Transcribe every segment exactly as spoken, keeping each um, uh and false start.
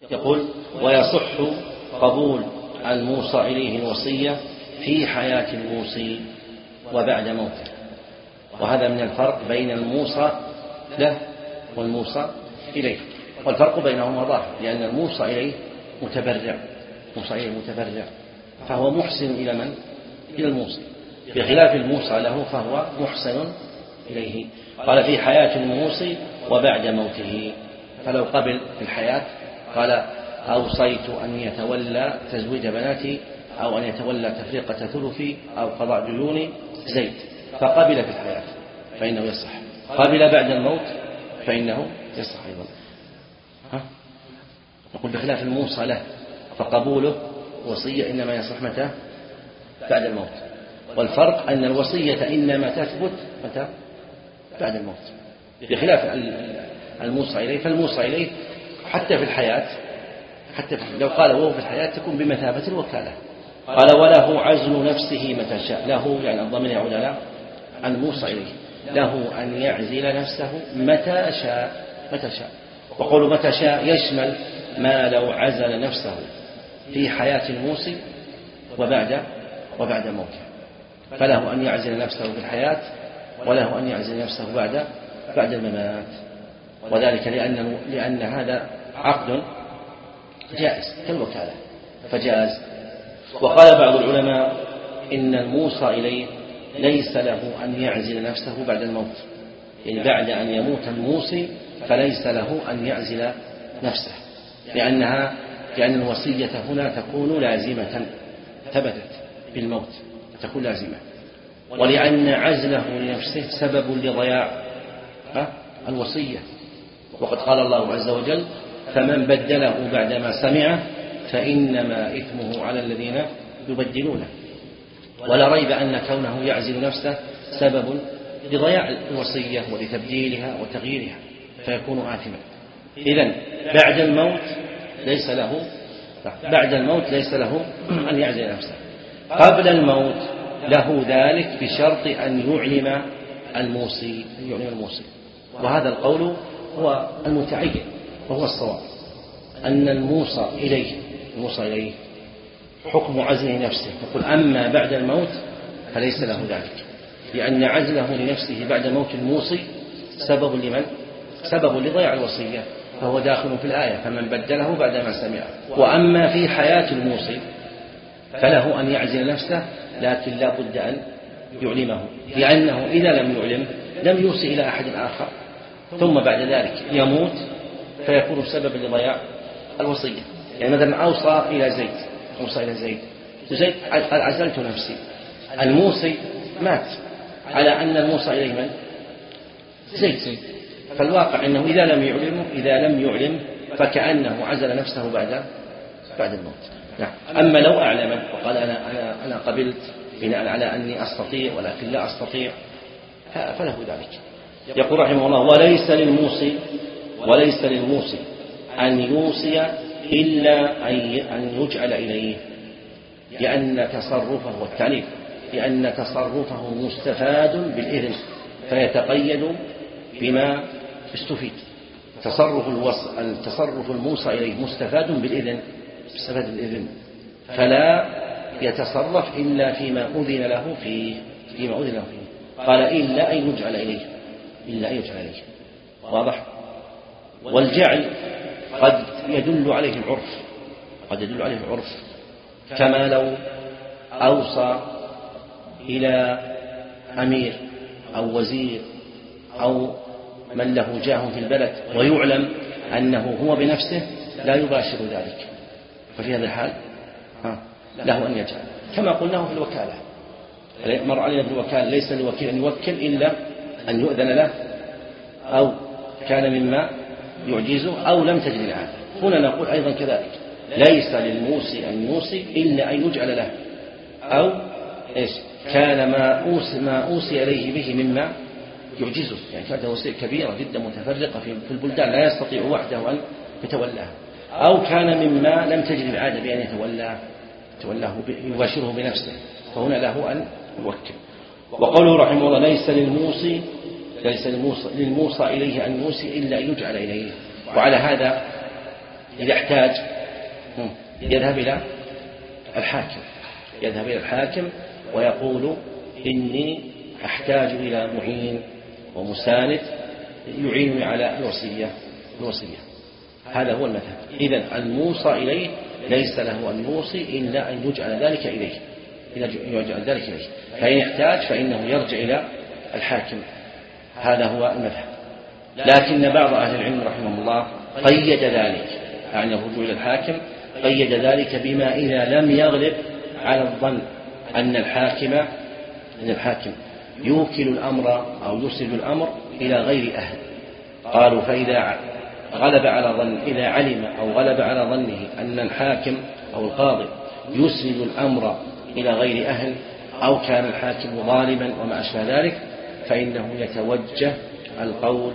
يقول: ويصح قبول الموصى إليه الوصية في حياة الموصي وبعد موته. وهذا من الفرق بين الموصى له والموصى إليه، والفرق بينهما ظاهر، لأن الموصى إليه متبرع، موصى إليه متبرع فهو محسن إلى من؟ إلى الموصي، بخلاف الموصى له فهو محسن إليه. قال: في حياة الموصي وبعد موته. فلو قبل في الحياة قال: أوصيت أن يتولى تزويج بناتي، أو أن يتولى تفريقة ثلثي، أو قضاء ديون زيد، فقبل في الحياة فإنه يصح. قبل بعد الموت فإنه يصح أيضا. ها؟ نقول بخلاف الموصى له فقبوله وصية إنما يصح متى؟ بعد الموت. والفرق أن الوصية إنما تثبت متى؟ بعد الموت، بخلاف الموصى إليه. فالموصى إليه حتى في الحياة، حتى لو قال وهو في الحياة تكون بمثابة الوكالة. قال: وله عزل نفسه متى شاء. له يعني الضمير يعود على الموصى إليه، له أن يعزل نفسه متى شاء. متى شاء، وقول متى شاء يشمل ما لو عزل نفسه في حياة الموصي وبعد وبعد موته، فله أن يعزل نفسه في الحياة، وله أن يعزل نفسه بعد بعد الممات. وذلك لأن لأن هذا عقد جائز كالوكالة فجاز. وقال بعض العلماء إن الموصى إليه ليس له أن يعزل نفسه بعد الموت، يعني بعد أن يموت الموصي فليس له أن يعزل نفسه، لأنها لأن الوصية هنا تكون لازمة، ثبتت بالموت تكون لازمة، ولأن عزله لنفسه سبب لضياع الوصية. وقد قال الله عز وجل: فمن بدله بعدما سمعه فإنما إثمه على الذين يبدلونه. ولا ريب أن كونه يعزل نفسه سبب لضياع الوصية ولتبديلها وتغييرها، فيكون آثما. إذن بعد الموت ليس له بعد الموت ليس له أن يعزل نفسه. قبل الموت له ذلك بشرط أن يعلم الموصي أن يعلم الموصي وهذا القول هو المتعين وهو الصواب، أن الموصى إليه الموصى إليه حكم عزل نفسه. يقول: أما بعد الموت فليس له ذلك، لأن عزله لنفسه بعد موت الموصي سبب لمن؟ سبب لضياع الوصية، فهو داخل في الآية: فمن بدله بعدما سمعه. وأما في حياة الموصي فله أن يعزل نفسه، لكن لا بد أن يعلمه، لأنه إذا لم يعلم لم يوصي إلى أحد آخر، ثم بعد ذلك يموت فيكون سبب لضياع الوصية. يعني مثلا أوصى إلى زيد أوصى إلى زيد زيد قال: عزلت نفسي. الموصي مات على أن الموصى إليه من؟ زيد. فالواقع أنه إذا لم يعلم إذا لم يعلم فكأنه عزل نفسه بعد بعد الموت. نعم. أما لو أعلم وقال: أنا أنا أنا قبلت بناء على أني أستطيع ولكن لا أستطيع، فله ذلك. يقول رحمه الله: وليس للموصي وليس للموصي أن يوصي إلا أن يجعل إليه، لأن تصرفه والتعليف لأن تصرفه مستفاد بالإذن فيتقيد بما استفيد. تصرف الوص... التصرف الموصى إليه مستفاد بالإذن مستفاد بالإذن فلا يتصرف إلا فيما أذن له فيه فيما أذن له فيه. قال: إلا أن يجعل إليه إلا أن يجعل إليه. واضح؟ والجعل قد يدل عليه العرف قد يدل عليه العرف كما لو أوصى إلى أمير أو وزير أو من له جاه في البلد ويعلم أنه هو بنفسه لا يباشر ذلك، ففي هذا الحال له أن يجعل، كما قلناه في الوكالة. مر علينا في الوكالة ليس للوكيل أن يوكل إلا أن يؤذن له أو كان مما يعجزه أو لم تجد العادة. هنا نقول أيضا كذلك: ليس للموصي أن يوصي إلا أن يجعل له أو إيش كان ما أوصي, ما أوصي إليه به مما يعجزه، يعني كانت وصية كبيرة جدا متفرقة في البلدان لا يستطيع وحده أن يتولاها، أو كان مما لم تجد العادة بأن يتولاه يتولاه يباشره بنفسه، فهنا له أن يوكل. وقوله رحمه الله: ليس للموصي ليس للموصى, للموصى إليه أن يوصي إلا أن يجعل إليه. وعلى هذا إذا احتاج يذهب إلى الحاكم يذهب إلى الحاكم ويقول إني أحتاج إلى معين ومساند يعينني على الوصية الوصية هذا هو المذهب. إذن الموصى إليه ليس له أن يوصي إلا أن يجعل ذلك إليه إذا يجعل ذلك إليه فإن احتاج فإنه يرجع إلى الحاكم. هذا هو المذهب. لكن بعض أهل العلم رحمه الله قيد ذلك يعني الرجوع إلى الحاكم قيد ذلك بما إذا لم يغلب على الظن أن الحاكم أن الحاكم يوكل الأمر أو يرسل الأمر إلى غير أهل. قالوا فإذا غلب على ظن إذا علم أو غلب على ظنه أن الحاكم أو القاضي يسند الأمر إلى غير أهل أو كان الحاكم ظالما وما أشبه ذلك فإنه يتوجه القول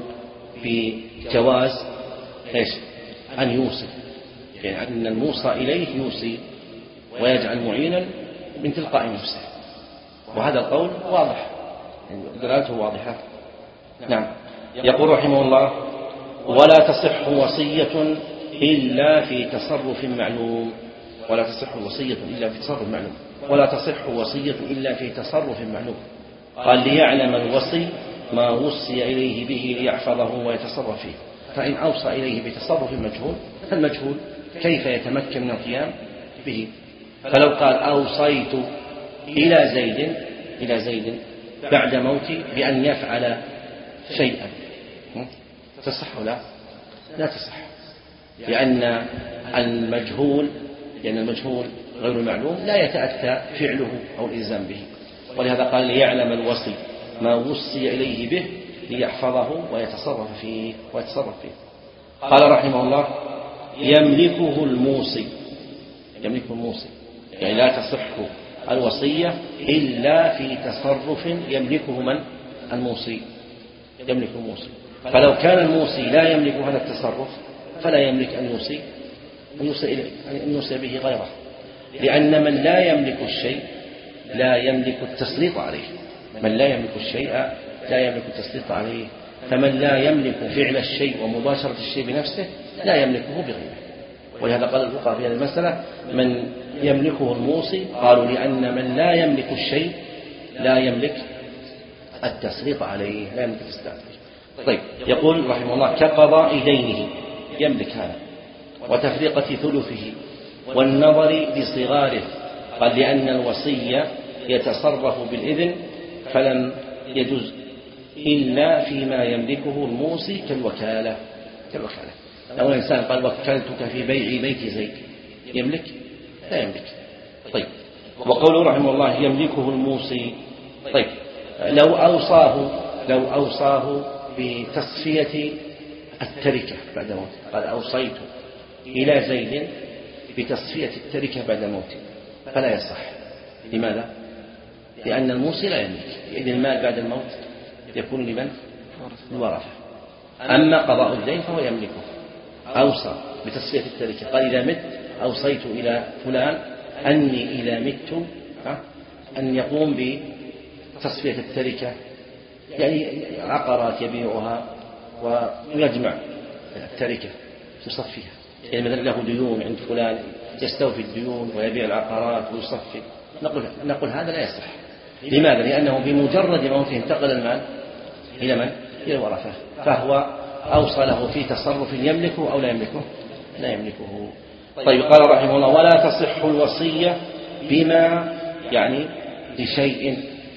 بجواز إيش أن يوصي يعني أن الموصى إليه يوصي ويجعل معينا من تلقاء نفسه وهذا القول واضح دلالته واضحة. نعم. يقول رحمه الله ولا تصح وصية إلا في تصرف معلوم ولا تصح وصية إلا في تصرف معلوم ولا تصح وصية إلا في تصرف معلوم. قال ليعلم الوصي ما وصي إليه به ليحفظه ويتصرف فيه فإن أوصى إليه بتصرف مجهول فالمجهول كيف يتمكن من القيام به. فلو قال أوصيت إلى زيد إلى زيد بعد موتي بأن يفعل شيئا تصح لا لا تصح لأن المجهول لأن المجهول غير المعلوم لا يتأتى فعله أو الإلزام به. ولهذا قال ليعلم الوصي ما وصي إليه به ليحفظه ويتصرف فيه ويتصرف فيه. قال رحمه الله يملكه الموصي يملكه الموصي يعني لا تصح الوصية إلا في تصرف يملكه من الموصي يملك الموصي. فلو كان الموصي لا يملك هذا التصرف فلا يملك أن يوصي أن يوصي, أن يوصي به غيره لأن من لا يملك الشيء لا يملك التسليط عليه من لا يملك الشيء لا يملك التسليط عليه فمن لا يملك فعل الشيء ومباشرة الشيء بنفسه لا يملكه بغيره. ولهذا قال الفقهاء في هذه المسألة من يملكه الموصي قالوا لأن من لا يملك الشيء لا يملك التسليط عليه لا يملك التسليط عليه. طيب يقول رحمه الله كقضاء دينه يملك هذا وتفريقة ثلثه والنظر بصغاره. قال لأن الوصي يتصرف بالإذن فلم يجوز إلا فيما يملكه الموصي كالوكالة كالوكالة لو الإنسان قال وكلتك في بيع بيت زيد يملك لا يملك. طيب وقوله رحمه الله يملكه الموصي. طيب لو أوصاه لو أوصاه بتصفية التركة بعد موته قال أوصيت إلى زيد بتصفية التركة بعد موته فلا يصح. لماذا؟ لأن الموصي لا يملك إذ المال بعد الموت يكون لمن؟ الورثة. أما قضاء الدين فهو يملكه. أوصى بتصفية التركة قال إذا مت أوصيت إلى فلان أني إذا مت أن يقوم بتصفية التركة يعني عقارات يبيعها ويجمع التركة يصفيها يعني مثلا له ديون عند فلان يستوفي الديون ويبيع العقارات ويصفي نقول, نقول هذا لا يصح. لماذا؟ لأنه بمجرد موته انتقل المال إلى من؟ إلى الورثة فهو أوصله في تصرف يملكه أو لا يملكه لا يملكه. طيب قال رحمه الله ولا تصح الوصية بما يعني لشيء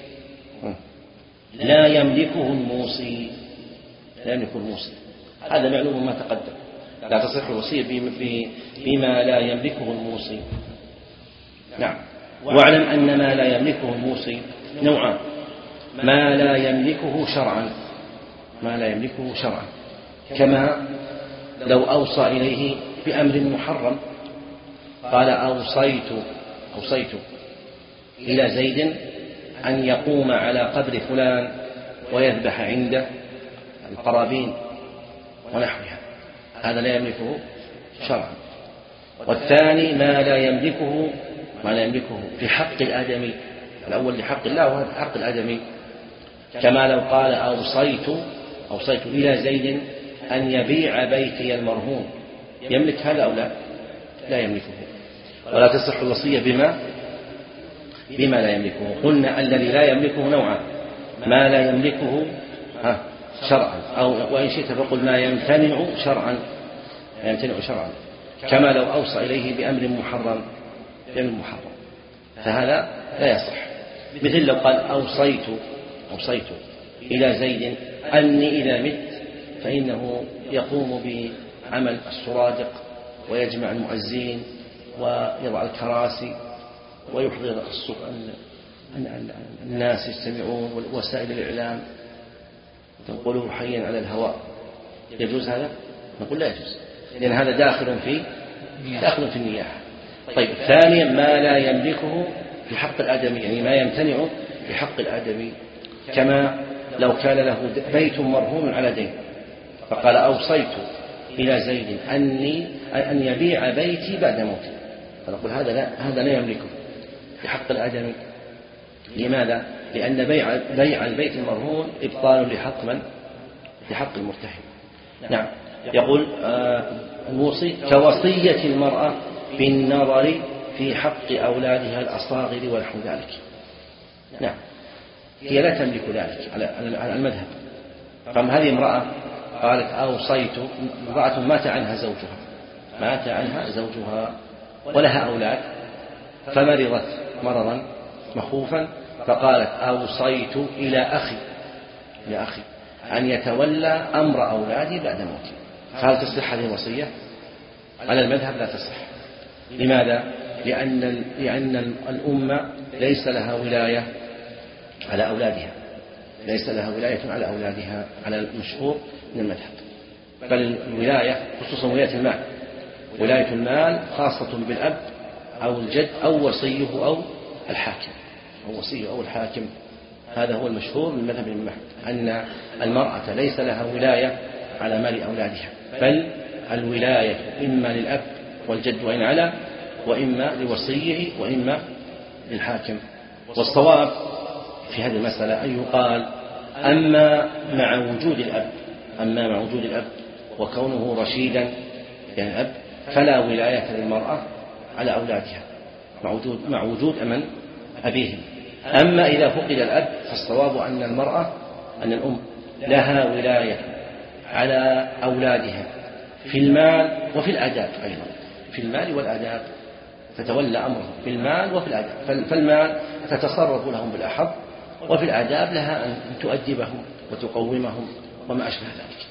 لا يملكه الموصي لا يملكه الموصي هذا معلوم ما تقدم. لا تصح الوصية بما لا يملكه الموصي. نعم. واعلم أن ما لا يملكه الموصي نوعان ما لا يملكه شرعا ما لا يملكه شرعا كما لو أوصى إليه بأمر محرم قال أوصيت أوصيت إلى زيد أن يقوم على قبر فلان ويذبح عنده القرابين ونحوها هذا لا يملكه شرعا. والثاني ما لا يملكه ما لا يملكه في حق الآدمي الأول لحق الله وهذا حق الآدمي كما لو قال أوصيت أوصيت إلى زيد أن يبيع بيتي المرهون يملك هذا أو لا؟ لا يملكه. ولا تصح الوصية بما بما لا يملكه. قلنا الذي لا يملكه نوعان: ما لا يملكه شرعا، أو وإن شئت فقل ما يمتنع شرعا، ما يمتنع شرعا، كما لو أوصى إليه بأمر محرم بأمر محرم فهذا لا يصح. مثل لو قال أوصيت أوصيت إلى زيد أني إذا مت فإنه يقوم بعمل السرادق ويجمع المؤذين ويضع الكراسي ويحضر الناس يجتمعون ووسائل الإعلام تنقله حيا على الهواء، يجوز هذا؟ نقول لا يجوز، لأن هذا داخل في داخل في النياحة. طيب، ثانيا ما لا يملكه في حق الآدمي، يعني ما يمتنع في حق الآدمي، كما لو كان له بيت مرهون على دين فقال أوصيت إلى زيد أني أن يبيع بيتي بعد موتي، فنقول هذا لا هذا لا يملكه في حق الآدمي. لماذا؟ لأن بيع بيع البيت المرهون إبطال لحق من؟ لحق المرتهن. نعم. يقول آه الموصي كوصية المرأة بالنظر في حق أولادها الأصاغر ونحو ذلك. نعم، هي لا تملك ذلك على المذهب. فما هذه امرأة قالت أوصيت، امرأة مات عنها زوجها مات عنها زوجها ولها أولاد فمرضت مرضا مخوفا فقالت أوصيت إلى أخي إلى أخي أن يتولى أمر أولادي بعد موتي، فهل تصح هذه الوصية؟ على المذهب لا تصح. لماذا؟ لأن لأن الأمة ليس لها ولاية على أولادها، ليس لها ولاية على أولادها على المشهور من المذهب، بل الولاية خصوصا ولاية المال، ولاية المال خاصة بالأب أو الجد أو وصيه أو الحاكم أو وصيه أو الحاكم. هذا هو المشهور من مذهب الإمام أحمد، أن المرأة ليس لها ولاية على مال أولادها، بل الولاية إما للأب والجد وإن علا، وإما لوصيه، وإما للحاكم. والصواب في هذه المسألة أن يقال أما مع وجود الأب أما مع وجود الأب وكونه رشيدا يعني الأب فلا ولاية للمرأة على أولادها مع وجود مع وجود أمن أبيهم. أما إذا فقد الأب فالصواب أن المرأة أن الأم لها ولاية على أولادها في المال وفي الآداب أيضا، في المال والآداب تتولى أمرهم في المال وفي الآداب. فالمال تتصرف لهم بالأحظ، وفي الآداب لها أن تؤدبهم وتقومهم وما أشبه ذلك.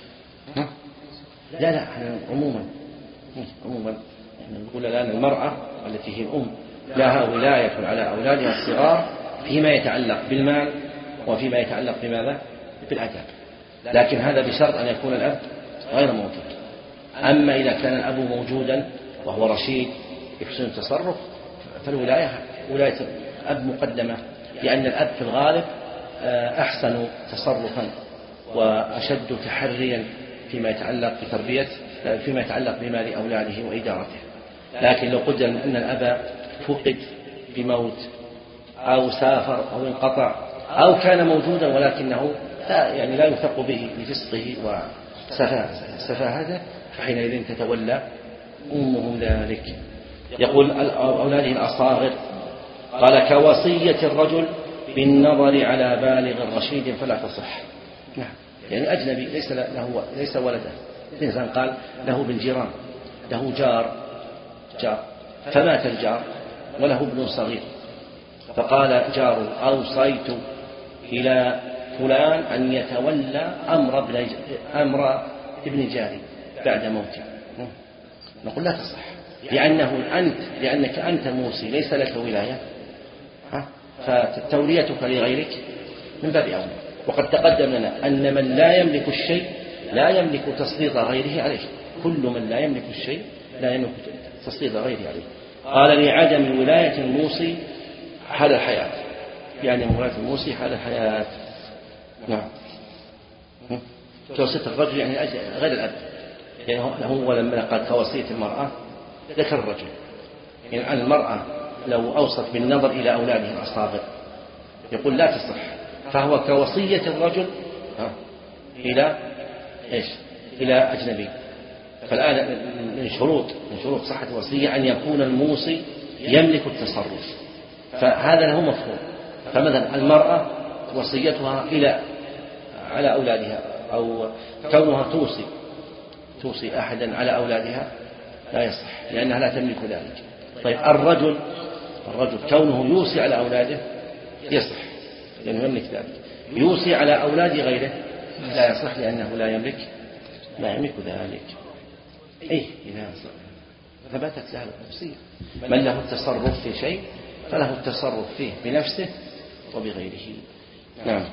لا لا عموما عموما نقول الآن المرأة التي هي الأم لها ولاية على أولادها الصغار فيما يتعلق بالمال وفيما يتعلق بماذا؟ بالآداب، لكن هذا بشرط أن يكون الأب غير موجود. أما إذا كان الأب موجودا وهو رشيد يحسن التصرف فالولاية ولاية الأب مقدمة، لأن الأب في الغالب أحسن تصرفا وأشد تحريا فيما يتعلق بتربية فيما يتعلق بمال أولاده وإدارته. لكن لو قدر أن الأب فقد بموت أو سافر أو انقطع أو كان موجودا ولكنه لا يعني لا يثق به لفسقه وسفاهته فحينئذ تتولى أمهم ذلك. يقول أولاده الأصاغر قال كوصية الرجل بالنظر على بالغ رشيد فلا تصح. نعم، يعني أجنبي ليس له ليس ولدا، الإنسان قال له ابن جيران، له جار جار فمات الجار وله ابن صغير، فقال جاره أوصيت إلى فلان أن يتولى أمر ابن أمر ابن جاري بعد موته. نقول لا تصح، لأنه أنت لأنك أنت موصي ليس لك ولاية، فتوليتك لغيرك من باب أولى. وقد تقدم لنا أن من لا يملك الشيء لا يملك تسليط غيره عليه، كل من لا يملك الشيء لا يملك تسليط غيره عليه. قال لعدم ولاية الموصي حال الحياة، يعني ولاية الموصي حال الحياة. نعم، كوصية الرجل يعني غير الأب، يعني هو لما قال كوصية المرأة ذكر الرجل، يعني المرأة لو أوصت بالنظر إلى أولادها الأصاغر يقول لا تصح، فهو كوصية الرجل إلى إيش؟ إلى أجنبي، فالآن من شروط من شروط صحة الوصية أن يكون الموصي يملك التصرف، فهذا له مفهوم. فمثلا المرأة وصيتها إلى على أولادها أو كونها توصي توصي أحدا على أولادها لا يصح لأنها لا تملك ذلك. طيب الرجل الرجل كونه يوصي على أولاده يصح لأنه يملك ذلك. يوصي على أولاد غيره لا يصح لأنه لا يملك لا يملك ذلك. إيه إذا ثبتت له الوصية. من له التصرف في شيء فله التصرف فيه بنفسه وبغيره. نعم.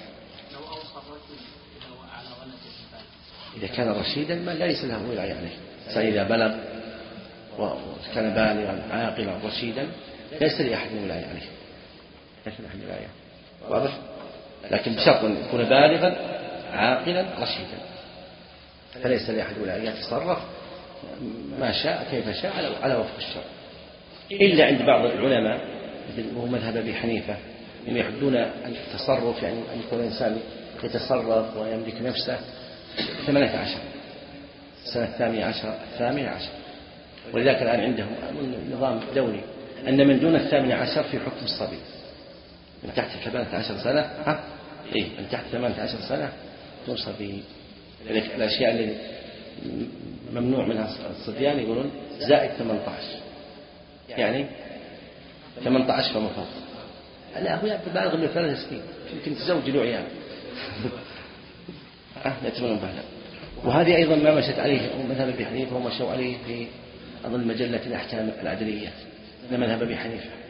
إذا كان رشيدا ما ليس له ولاية عليه، فإذا بلغ وكان بالغا عاقلا رشيدا ليس لأحد ولاية عليه، ليس لأحد ولاية، واضح؟ لكن بشرط أن يكون بالغا عاقلا رشيدا، فليس لأحد ولاية يتصرف ما شاء كيف شاء على وفق الشرع، إلا عند بعض العلماء مثل مذهب أبي حنيفة هم يحدون التصرف يعني أن يكون الإنسان يتصرف ويملك نفسه ثمانية عشر سنة الثانية عشر الثامنة عشر. ولذلك الآن عندهم نظام دولي أن من دون الثامنة عشر في حكم الصبي، من تحت ثمانية عشر سنة ها إيه من تحت ثمانية عشر سنة دون صبي. الأشياء اللي ممنوع منها الصبيان يقولون زائد ثمانية عشر، يعني ثمانية عشر فما فوق. لا هو بالغ من ثلاث سنين يمكن تزوج له عيال أه يتمنون بهذا. وهذه أيضا ما مشت عليه مذهب أبي حنيفة ومشوا عليه في أظن مجلة الأحكام العدلية، مذهب أبي حنيفة